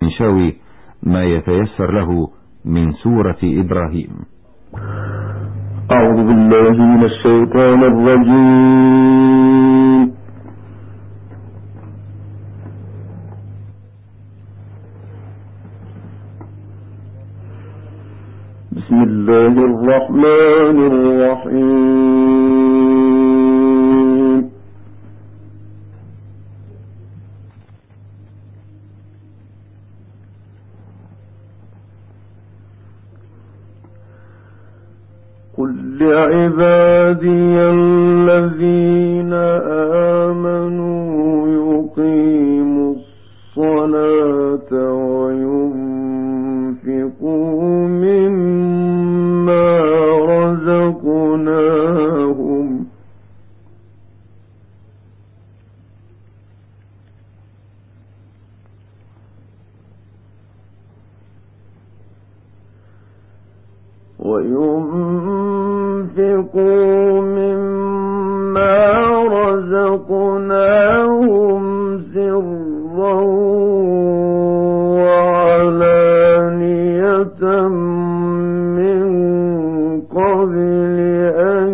شوي ما يتيسر له من سورة إبراهيم. أعوذ بالله من الشيطان الرجيم. بسم الله الرحمن الرحيم. قل لعبادي الذين آمنوا يقيموا الصلاة وينفقوا مما رزقناهم سرا وعلانية من قبل أن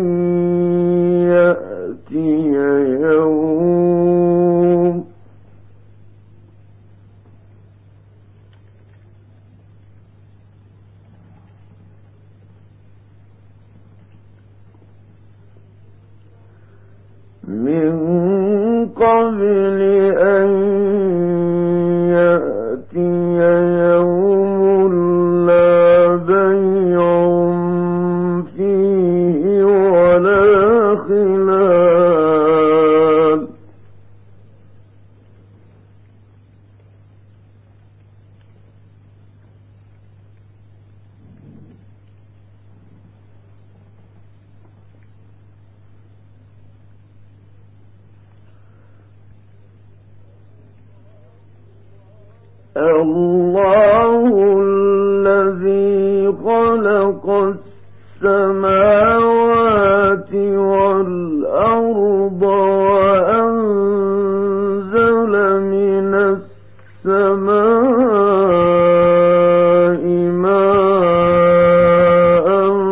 يأتي يوم لا بيع فيه ولا خلال الله الذي خلق السماوات والأرض وأنزل من السماء ماء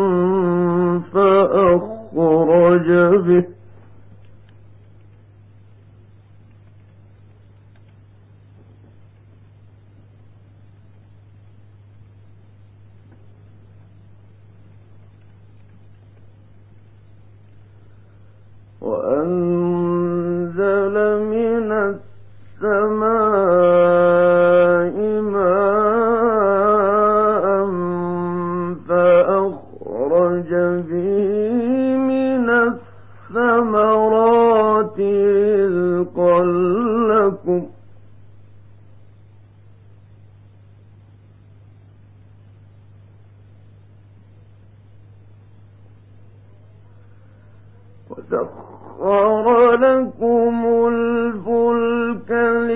فأخرج به وأنزل من السماء ماء فأخرج به من الثمرات رزقا لكم وسخر لكم الفلك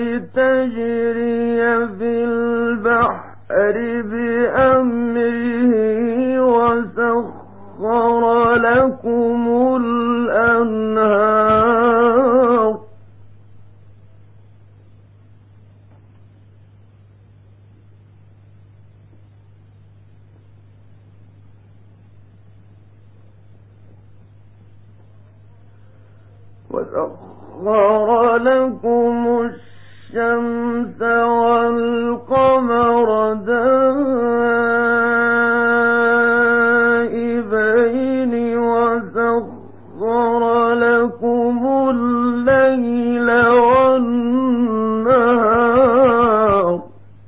لتجري في البحر بأمره وسخر لكم الأنهار وسخر لكم الشمس والقمر دائبين وسخر لكم الليل والنهار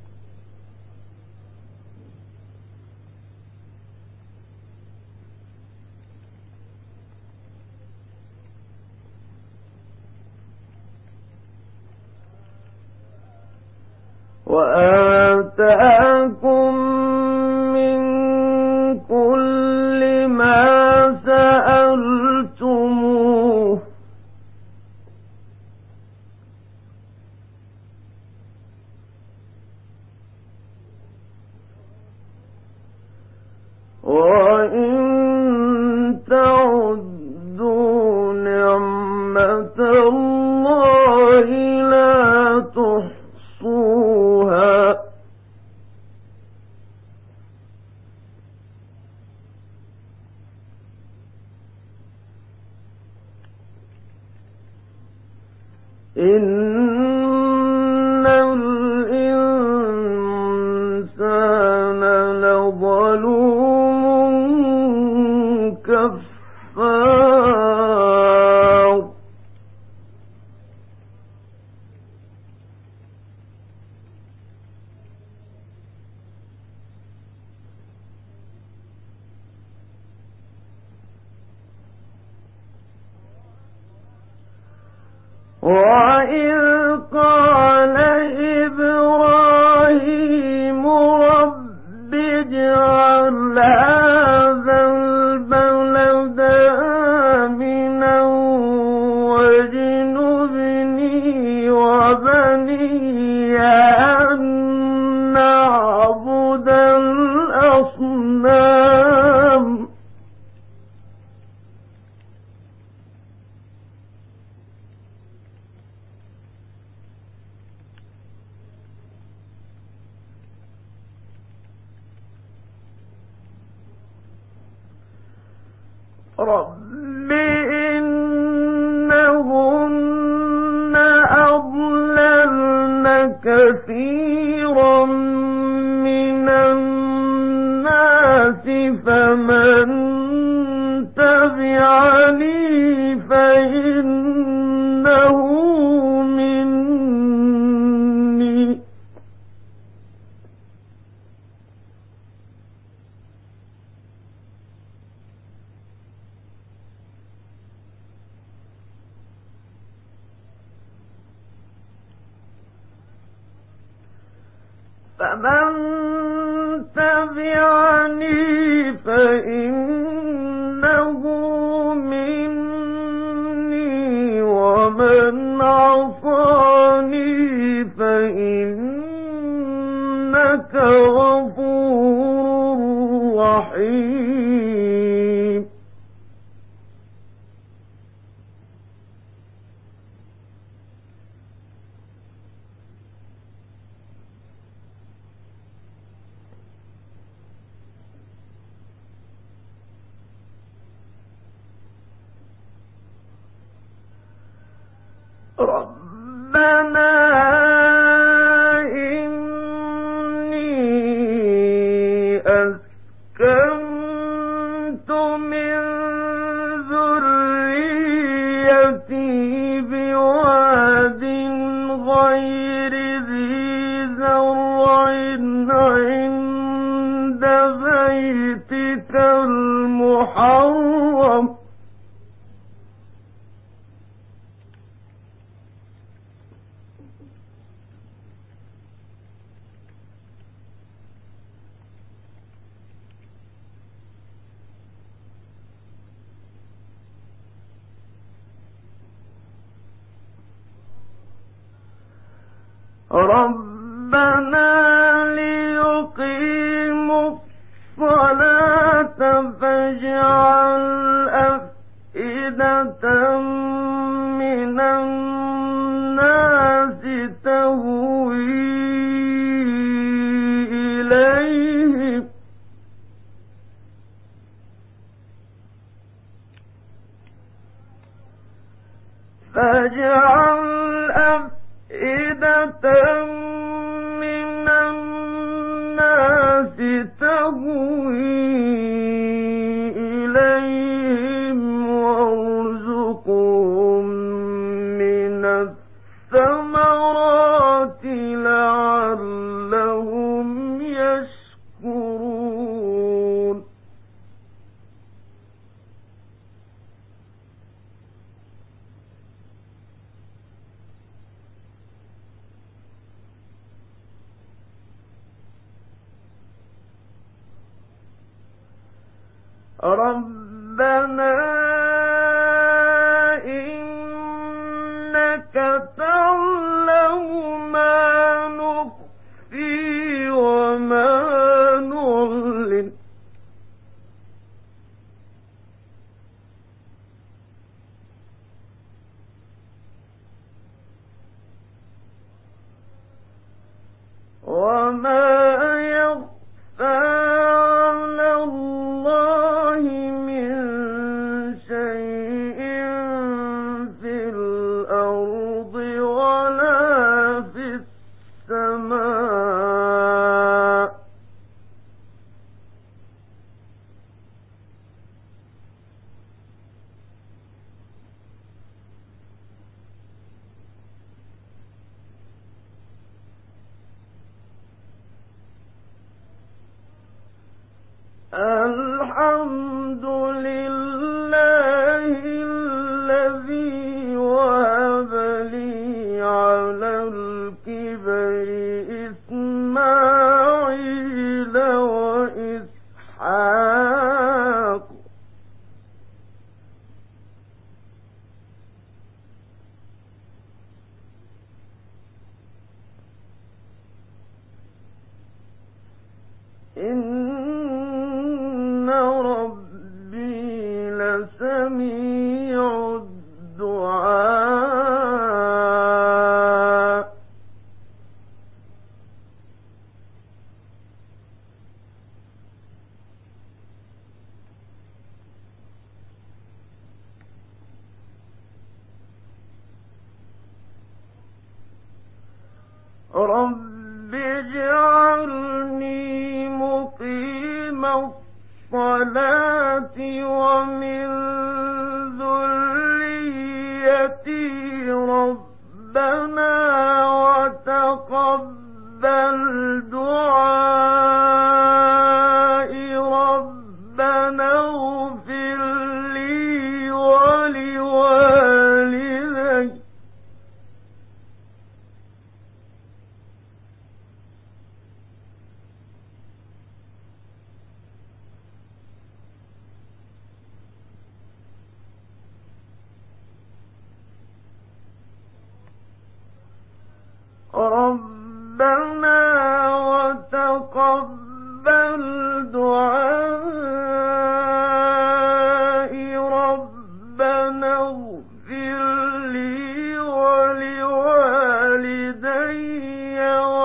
وآتاكم من كل ما سألتموه وإن تعدوا نعمة الله لا تحصوها إن الإنسان لظلوم كفار وإذ قال إبراهيم رب اجعل هذا البلد آمنا واجنبني وبني أن نعبد الأصنام رب إنهن أضللن كثيرا من الناس فمن تبعني فإنه مني فمن تبعني فإنه مني ومن عصاني فإنك غفور رحيم ربنا إني أسكنت من ذريتي بواد غير ذي زرع عند بيتك المحرم ربنا ليقيموا الصلاة فاجعل أفئدة من الناس تهوي إليهم فاجعل أفئدة من الناس تهوي إليهم وارزقهم من الثمرات لعلهم يشكرون ربنا إنك تعلم ما نخفي وما نعلن وما يخفى على الله من الحمد لله الذي وهب لي على الكبر إسماعيل وإسحاق إن ربي لسميع الدعاء رب اجعلني مقيم الصلاة ومن ذريتي ربنا وتقبل دعائي ربنا اغفر لي ولوالدي ربنا وتقبل دعائي ربنا اغفر لي ولوالدي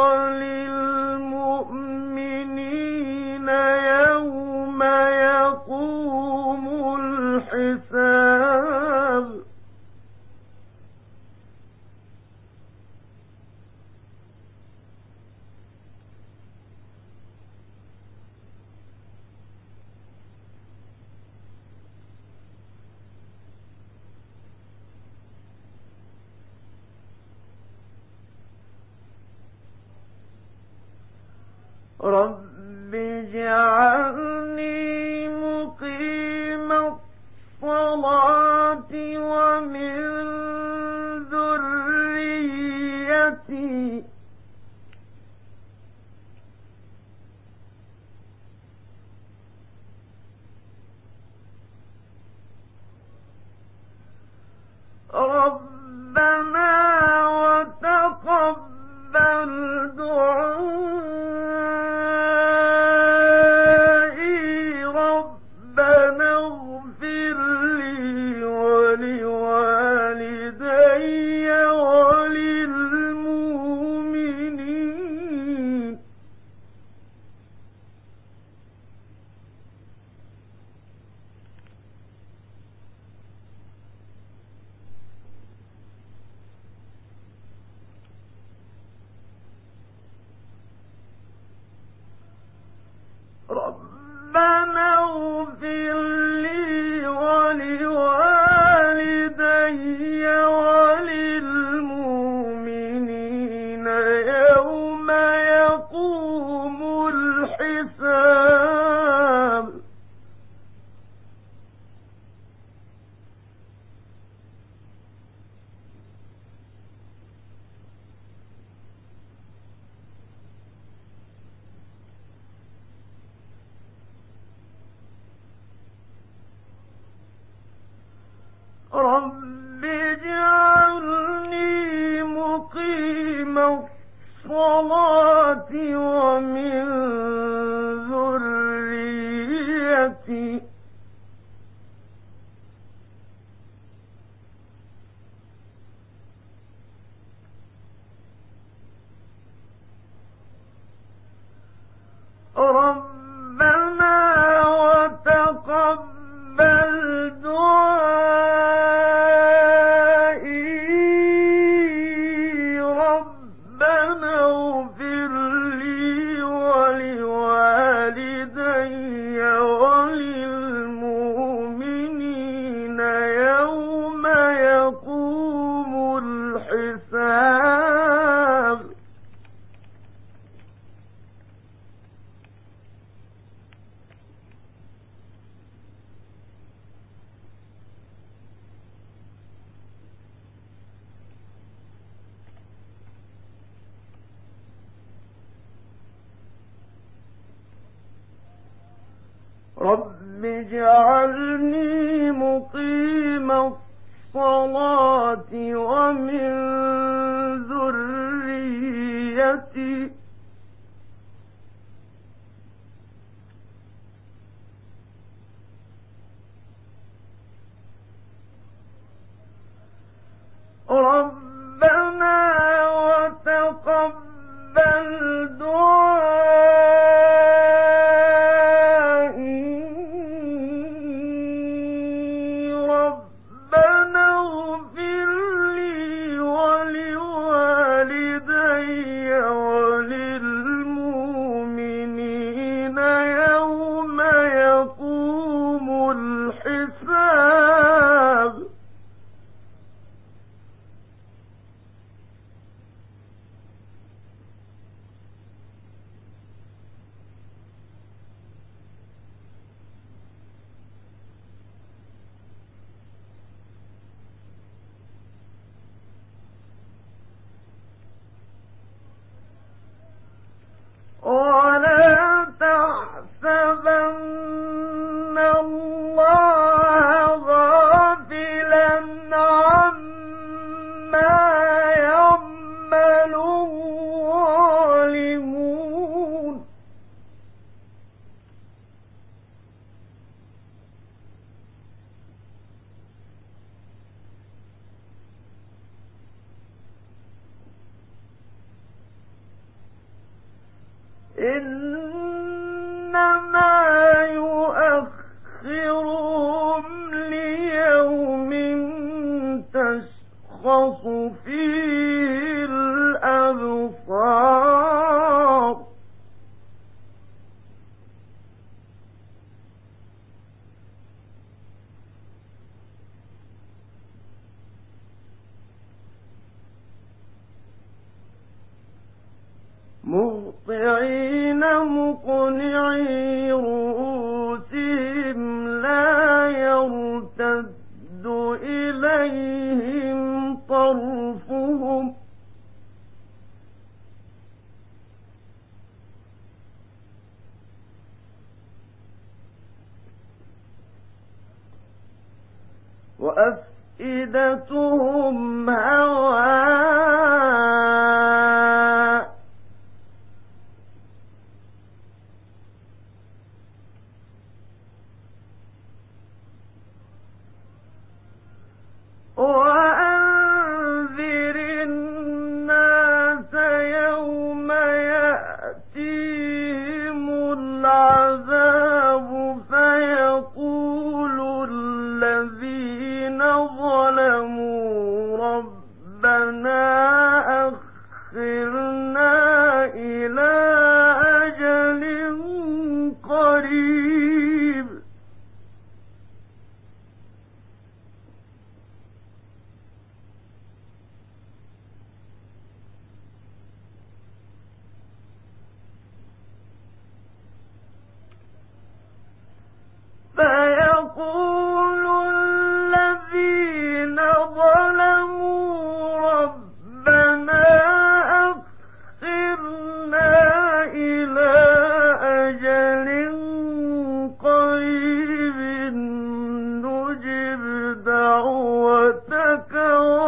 وللمؤمنين يوم يقوم الحساب رب اجعلني مقيم الصلاة ومن ذريتي ربنا وتقبل دعائي ربنا اغفر لي ولوالدي وللمؤمنين ربنا اغفر لي ولوالدي وللمؤمنين يوم يقوم الحساب رب اجعلني مقيم الصلاة ومن ذريتي ربنا وتقبل دعائي ربنا اغفر لي ولوالدي وللمؤمنين يوم يقوم الحساب رب اجعلني مقيم الصلاة ومن ذريتي ربنا وتقبل دعائي ربنا اغفر لي ولوالدي وللمؤمنين يوم يقوم الحساب ولا تحسبن الله غافلا عما يعمل الظالمون إنما يؤخرهم ليوم تشخص فيه الأبصار مهطعين مقنعي رؤوسهم لا يرتد إليهم طرفهم وأفئدتهم هواء وأنذر الناس يوم يأتيهم العذاب فيقول الذين ظلموا ربنا أخرنا إلى أجل قريب فيقول الذين ظلموا ربنا أخرنا إلى أجل قريب نجب دعوتك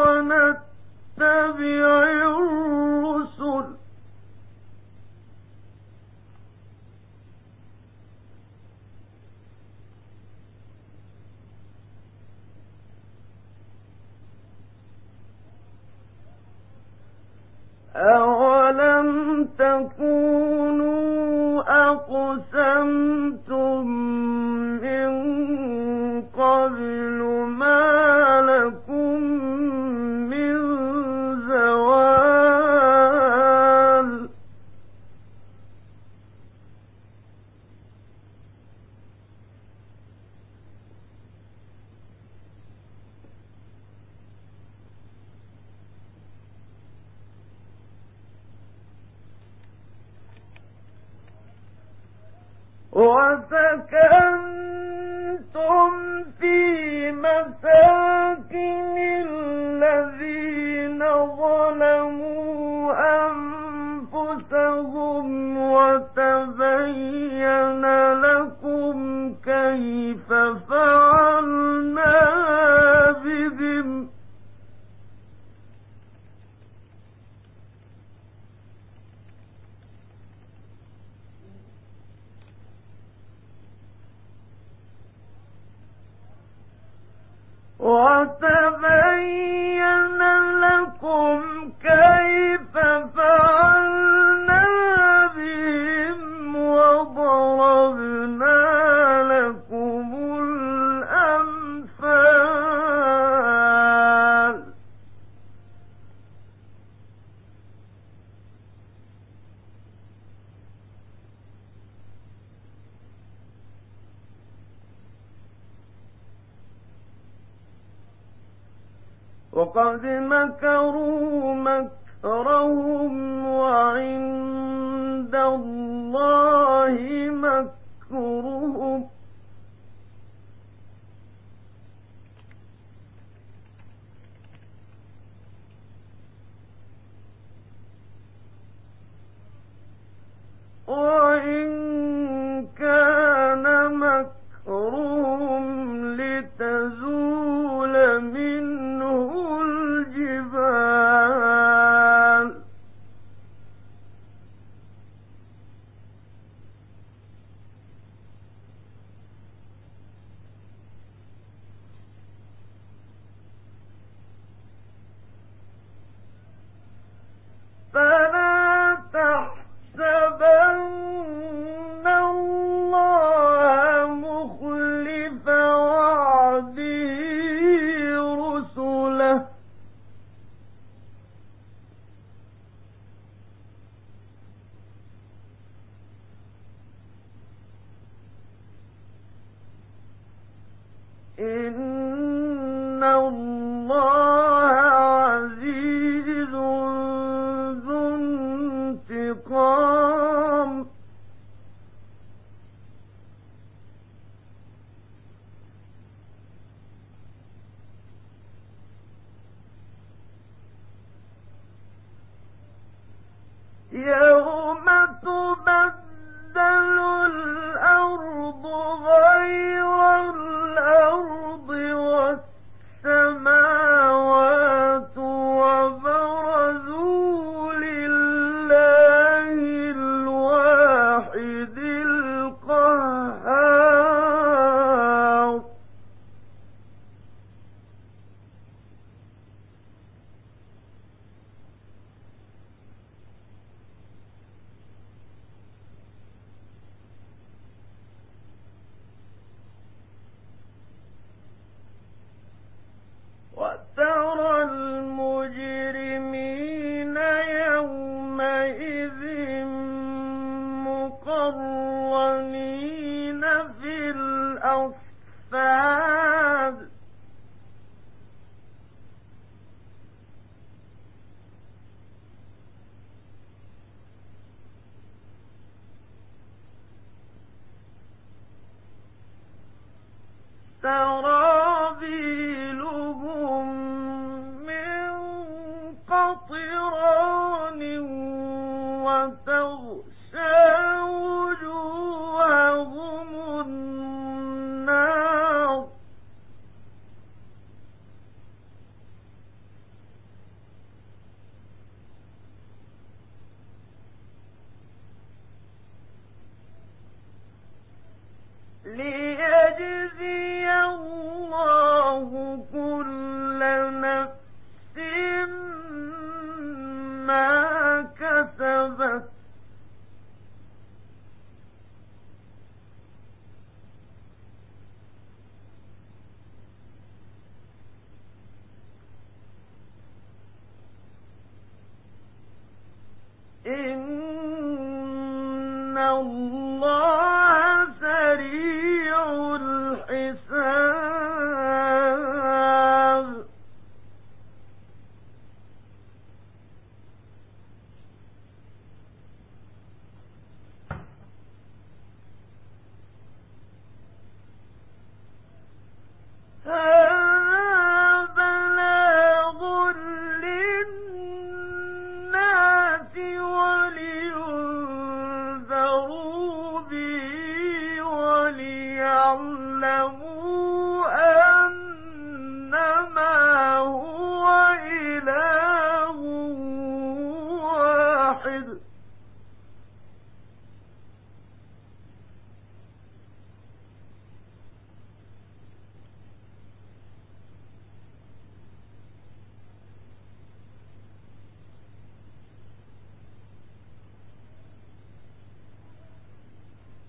ونتبع الرسل أولم تكونوا أقسمتم من قبل ما لكم من زوال وسكنتم في مساكن الذين ظلموا أنفسهم وتبين لكم وتبين لكم كيف فعلنا بهم وضربنا لكم الأمثال. وقد مكروا مكرهم وعند الله مكرهم وإن كان مكرهم لتزول منه الجبال. فلا تحسبن الله مخلف وعده رسله إن الله عزيز ذو انتقام. يوم تبدل الأرض غير الأرض والسماوات وبرزوا لله الواحد القهار. وترى المجرمين يومئذ مقرنين في الأصفاد سرابيلهم من قطران وتغشى وجوههم النار. ليجزي الله كل نفس ما كسبت إن الله سريع الحساب. بلاغ للناس ولينذروا به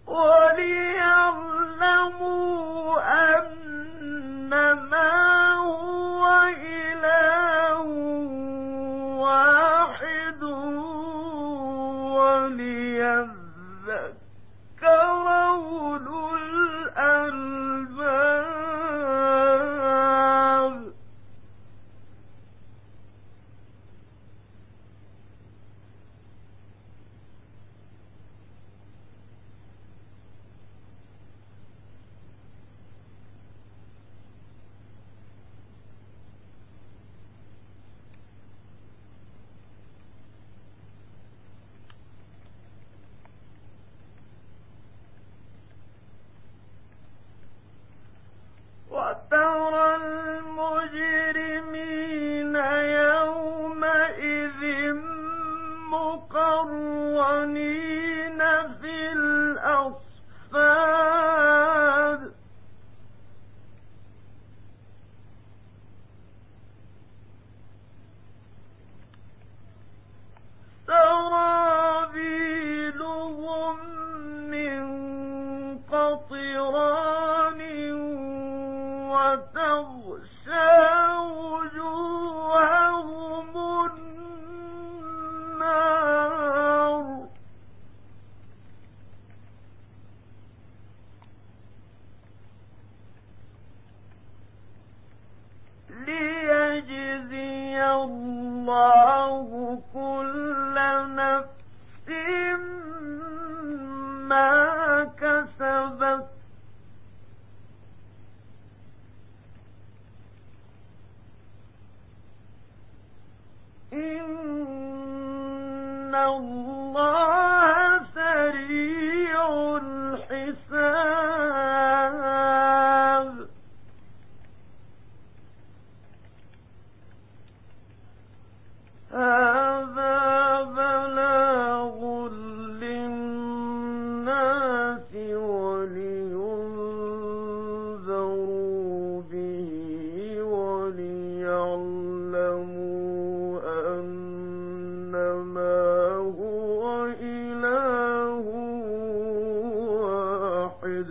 وليعلموا أنما هو إله واحد وليذكر أولو الألباب. وترى المجرمين يومئذ مقرنين في الأصفاد سرابيلهم من قطران وتغشى وجوههم النار. ليجزي الله كل نفس ما كسبت إن الله سريع الحساب. هذا بلاغ للناس ولينذروا به وليعلموا أنما هو إله واحد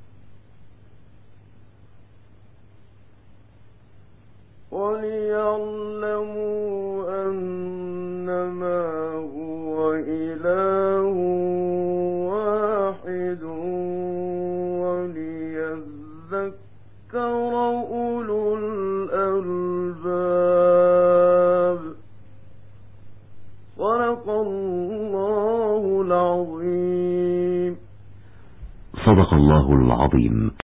وليذكر أولو الألباب. صدق الله العظيم. صدق الله العظيم.